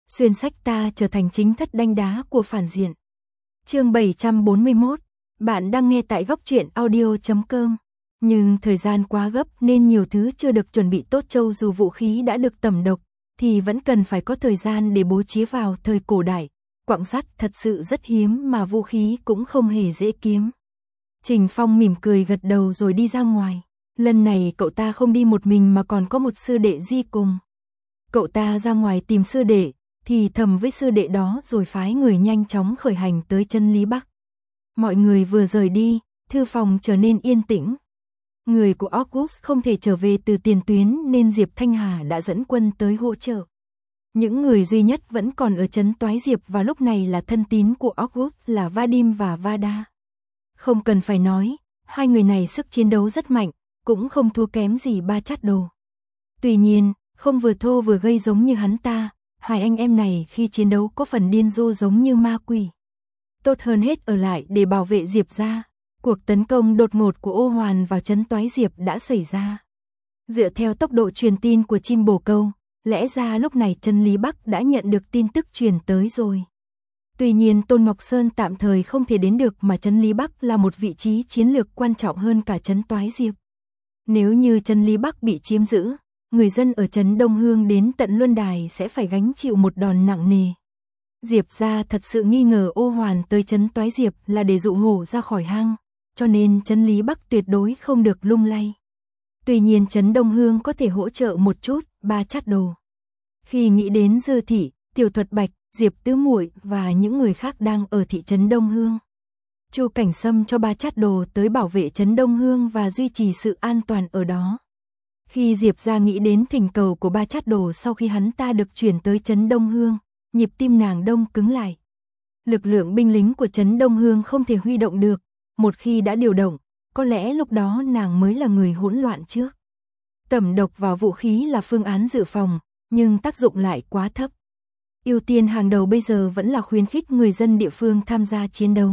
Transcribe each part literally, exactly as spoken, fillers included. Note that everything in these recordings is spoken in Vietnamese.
xuyên sách ta trở thành chính thất đanh đá của phản diện. Chương bảy trăm bốn mươi mốt, bạn đang nghe tại góc truyện audio chấm com. Nhưng thời gian quá gấp nên nhiều thứ chưa được chuẩn bị tốt, châu dù vũ khí đã được tẩm độc, thì vẫn cần phải có thời gian để bố trí. Vào thời cổ đại, quặng sắt thật sự rất hiếm mà vũ khí cũng không hề dễ kiếm. Trình Phong mỉm cười gật đầu rồi đi ra ngoài. Lần này cậu ta không đi một mình mà còn có một sư đệ đi cùng. Cậu ta ra ngoài tìm sư đệ, thì thầm với sư đệ đó rồi phái người nhanh chóng khởi hành tới chân Lý Bắc. Mọi người vừa rời đi, thư phòng trở nên yên tĩnh. Người của August không thể trở về từ tiền tuyến nên Diệp Thanh Hà đã dẫn quân tới hỗ trợ. Những người duy nhất vẫn còn ở trấn Toái Diệp vào lúc này là thân tín của August là Vadim và Vada. Không cần phải nói, hai người này sức chiến đấu rất mạnh, cũng không thua kém gì Ba Chát Đồ. Tuy nhiên, không vừa thô vừa gây giống như hắn ta, hai anh em này khi chiến đấu có phần điên rồ giống như ma quỷ. Tốt hơn hết ở lại để bảo vệ Diệp gia. Cuộc tấn công đột ngột của Ô Hoàn vào trấn Toái Diệp đã xảy ra. Dựa theo tốc độ truyền tin của chim bồ câu, lẽ ra lúc này trấn Lý Bắc đã nhận được tin tức truyền tới rồi. Tuy nhiên Tôn Ngọc Sơn tạm thời không thể đến được, mà trấn Lý Bắc là một vị trí chiến lược quan trọng hơn cả trấn Toái Diệp. Nếu như trấn Lý Bắc bị chiếm giữ, người dân ở trấn Đông Hương đến tận Luân Đài sẽ phải gánh chịu một đòn nặng nề. Diệp gia thật sự nghi ngờ Ô Hoàn tới trấn Toái Diệp là để dụ hổ ra khỏi hang, cho nên trấn Lý Bắc tuyệt đối không được lung lay. Tuy nhiên trấn Đông Hương có thể hỗ trợ một chút. Ba Chát Đồ. Khi nghĩ đến Dư Thị, Tiểu Thuật Bạch, Diệp Tứ Muội và những người khác đang ở thị trấn Đông Hương, Chu Cảnh Sâm cho Ba Chát Đồ tới bảo vệ trấn Đông Hương và duy trì sự an toàn ở đó. Khi Diệp gia nghĩ đến thỉnh cầu của Ba Chát Đồ sau khi hắn ta được chuyển tới trấn Đông Hương, nhịp tim nàng đông cứng lại. Lực lượng binh lính của trấn Đông Hương không thể huy động được, một khi đã điều động, có lẽ lúc đó nàng mới là người hỗn loạn trước. Tẩm độc vào vũ khí là phương án dự phòng, nhưng tác dụng lại quá thấp. Ưu tiên hàng đầu bây giờ vẫn là khuyến khích người dân địa phương tham gia chiến đấu.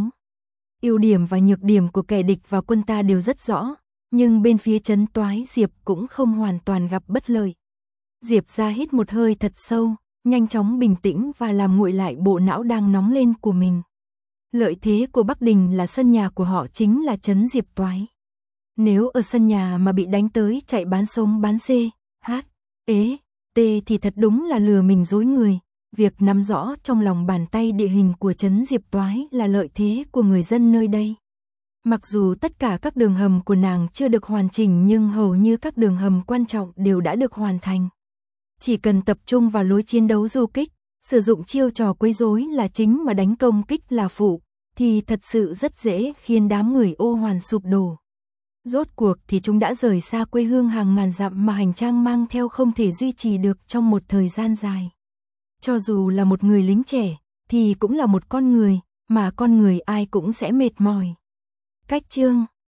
Ưu điểm và nhược điểm của kẻ địch và quân ta đều rất rõ, nhưng bên phía trấn Toái Diệp cũng không hoàn toàn gặp bất lợi. Diệp ra hít một hơi thật sâu, nhanh chóng bình tĩnh và làm nguội lại bộ não đang nóng lên của mình. Lợi thế của Bắc Đình là sân nhà của họ chính là trấn Diệp Toái. Nếu ở sân nhà mà bị đánh tới chạy bán sống bán xê, hát, ế, tê thì thật đúng là lừa mình dối người. Việc nắm rõ trong lòng bàn tay địa hình của trấn Diệp Toái là lợi thế của người dân nơi đây. Mặc dù tất cả các đường hầm của nàng chưa được hoàn chỉnh nhưng hầu như các đường hầm quan trọng đều đã được hoàn thành. Chỉ cần tập trung vào lối chiến đấu du kích, sử dụng chiêu trò quấy rối là chính mà đánh công kích là phụ, thì thật sự rất dễ khiến đám người Ô Hoàn sụp đổ. Rốt cuộc thì chúng đã rời xa quê hương hàng ngàn dặm mà hành trang mang theo không thể duy trì được trong một thời gian dài. Cho dù là một người lính trẻ, thì cũng là một con người, mà con người ai cũng sẽ mệt mỏi. Cách chương